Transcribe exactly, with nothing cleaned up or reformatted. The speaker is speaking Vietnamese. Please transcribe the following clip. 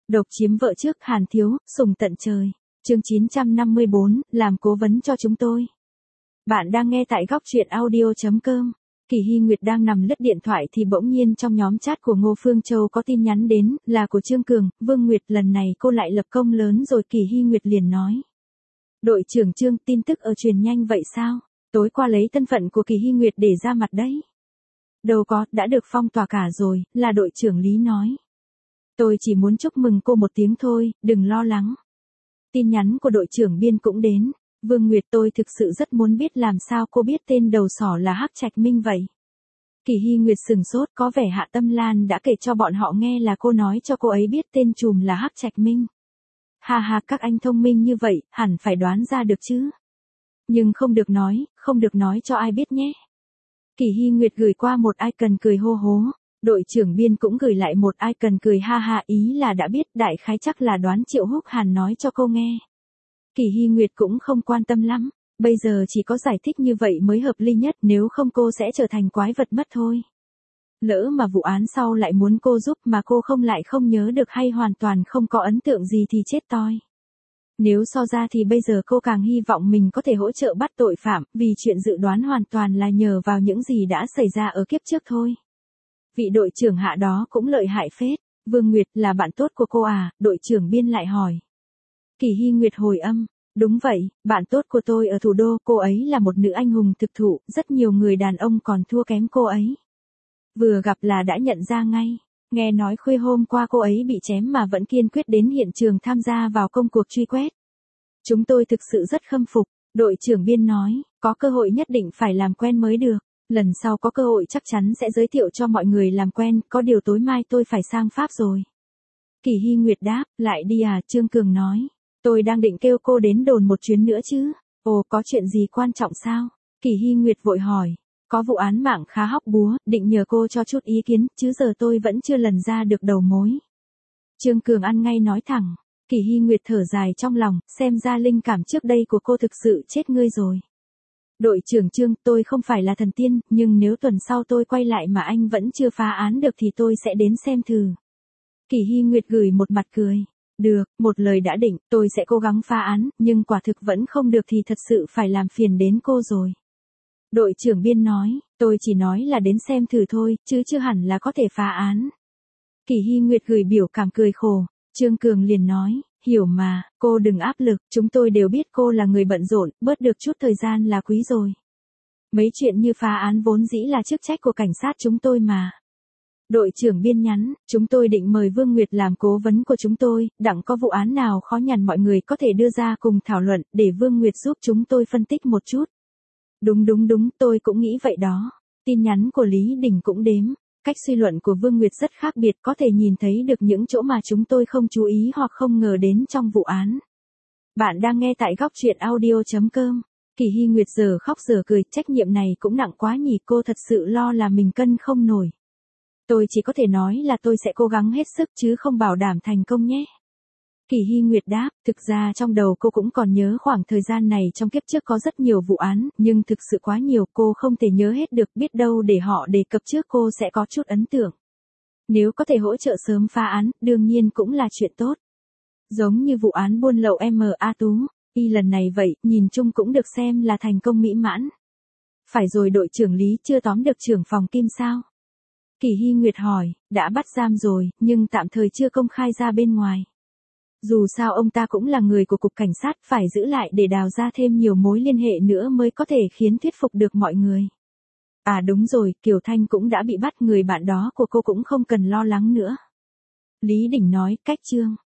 Độc chiếm vợ trước Hàn Thiếu, sùng tận trời. Chương chín trăm năm mươi bốn, làm cố vấn cho chúng tôi. Bạn đang nghe tại góc truyện audio chấm com. Kỳ Hy Nguyệt đang nằm lướt điện thoại thì bỗng nhiên trong nhóm chat của Ngô Phương Châu có tin nhắn đến, là của Trương Cường. Vương Nguyệt, lần này cô lại lập công lớn rồi. Kỳ Hy Nguyệt liền nói. Đội trưởng Trương, tin tức ở truyền nhanh vậy sao? Tối qua lấy thân phận của Kỳ Hy Nguyệt để ra mặt đấy. Đâu có, đã được phong tỏa cả rồi, là đội trưởng Lý nói. Tôi chỉ muốn chúc mừng cô một tiếng thôi, đừng lo lắng. Tin nhắn của đội trưởng Biên cũng đến. Vương Nguyệt, tôi thực sự rất muốn biết làm sao cô biết tên đầu sỏ là Hắc Trạch Minh vậy. Kỳ Hy Nguyệt sừng sốt, có vẻ Hạ Tâm Lan đã kể cho bọn họ nghe là cô nói cho cô ấy biết tên trùm là Hắc Trạch Minh. Ha ha, các anh thông minh như vậy, hẳn phải đoán ra được chứ. Nhưng không được nói, không được nói cho ai biết nhé. Kỳ Hy Nguyệt gửi qua một icon cười hô hố. Đội trưởng Biên cũng gửi lại một icon cười ha ha, ý là đã biết, đại khái chắc là đoán Triệu Húc Hàn nói cho cô nghe. Kỳ Hy Nguyệt cũng không quan tâm lắm, bây giờ chỉ có giải thích như vậy mới hợp lý nhất, nếu không cô sẽ trở thành quái vật mất thôi. Lỡ mà vụ án sau lại muốn cô giúp mà cô không lại không nhớ được hay hoàn toàn không có ấn tượng gì thì chết toi. Nếu so ra thì bây giờ cô càng hy vọng mình có thể hỗ trợ bắt tội phạm, vì chuyện dự đoán hoàn toàn là nhờ vào những gì đã xảy ra ở kiếp trước thôi. Vị đội trưởng Hạ đó cũng lợi hại phết. Vương Nguyệt, là bạn tốt của cô à? Đội trưởng Biên lại hỏi. Kỳ Hy Nguyệt hồi âm. Đúng vậy, bạn tốt của tôi ở thủ đô, cô ấy là một nữ anh hùng thực thụ, rất nhiều người đàn ông còn thua kém cô ấy. Vừa gặp là đã nhận ra ngay. Nghe nói khuya hôm qua cô ấy bị chém mà vẫn kiên quyết đến hiện trường tham gia vào công cuộc truy quét. Chúng tôi thực sự rất khâm phục. Đội trưởng Biên nói, có cơ hội nhất định phải làm quen mới được. Lần sau có cơ hội chắc chắn sẽ giới thiệu cho mọi người làm quen, có điều tối mai tôi phải sang Pháp rồi. Kỳ Hy Nguyệt đáp, lại đi à? Trương Cường nói, tôi đang định kêu cô đến đồn một chuyến nữa chứ. Ồ, có chuyện gì quan trọng sao? Kỳ Hy Nguyệt vội hỏi, có vụ án mạng khá hóc búa, định nhờ cô cho chút ý kiến, chứ giờ tôi vẫn chưa lần ra được đầu mối. Trương Cường ăn ngay nói thẳng. Kỳ Hy Nguyệt thở dài trong lòng, xem ra linh cảm trước đây của cô thực sự chết ngươi rồi. Đội trưởng Trương, tôi không phải là thần tiên, nhưng nếu tuần sau tôi quay lại mà anh vẫn chưa phá án được thì tôi sẽ đến xem thử. Kỳ Hy Nguyệt gửi một mặt cười. Được, một lời đã định, tôi sẽ cố gắng phá án, nhưng quả thực vẫn không được thì thật sự phải làm phiền đến cô rồi. Đội trưởng Biên nói, tôi chỉ nói là đến xem thử thôi, chứ chưa hẳn là có thể phá án. Kỳ Hy Nguyệt gửi biểu cảm cười khổ. Trương Cường liền nói, hiểu mà, cô đừng áp lực, chúng tôi đều biết cô là người bận rộn, bớt được chút thời gian là quý rồi. Mấy chuyện như phá án vốn dĩ là chức trách của cảnh sát chúng tôi mà. Đội trưởng Biên nhắn, chúng tôi định mời Vương Nguyệt làm cố vấn của chúng tôi, đặng có vụ án nào khó nhằn mọi người có thể đưa ra cùng thảo luận, để Vương Nguyệt giúp chúng tôi phân tích một chút. Đúng đúng đúng, tôi cũng nghĩ vậy đó. Tin nhắn của Lý Đình cũng đếm. Cách suy luận của Vương Nguyệt rất khác biệt, có thể nhìn thấy được những chỗ mà chúng tôi không chú ý hoặc không ngờ đến trong vụ án. Bạn đang nghe tại góc truyện audio chấm com. Kỳ Hy Nguyệt giờ khóc giờ cười, trách nhiệm này cũng nặng quá nhỉ, cô thật sự lo là mình cân không nổi. Tôi chỉ có thể nói là tôi sẽ cố gắng hết sức chứ không bảo đảm thành công nhé. Kỳ Hy Nguyệt đáp, thực ra trong đầu cô cũng còn nhớ khoảng thời gian này trong kiếp trước có rất nhiều vụ án, nhưng thực sự quá nhiều cô không thể nhớ hết được, biết đâu để họ đề cập trước cô sẽ có chút ấn tượng. Nếu có thể hỗ trợ sớm phá án, đương nhiên cũng là chuyện tốt. Giống như vụ án buôn lậu em a Tú, y lần này vậy, nhìn chung cũng được xem là thành công mỹ mãn. Phải rồi, đội trưởng Lý chưa tóm được trưởng phòng Kim sao? Kỳ Hy Nguyệt hỏi, đã bắt giam rồi, nhưng tạm thời chưa công khai ra bên ngoài. Dù sao ông ta cũng là người của cục cảnh sát, phải giữ lại để đào ra thêm nhiều mối liên hệ nữa mới có thể khiến thuyết phục được mọi người. À đúng rồi, Kiều Thanh cũng đã bị bắt, người bạn đó của cô cũng không cần lo lắng nữa. Lý Đình nói, cách Trương.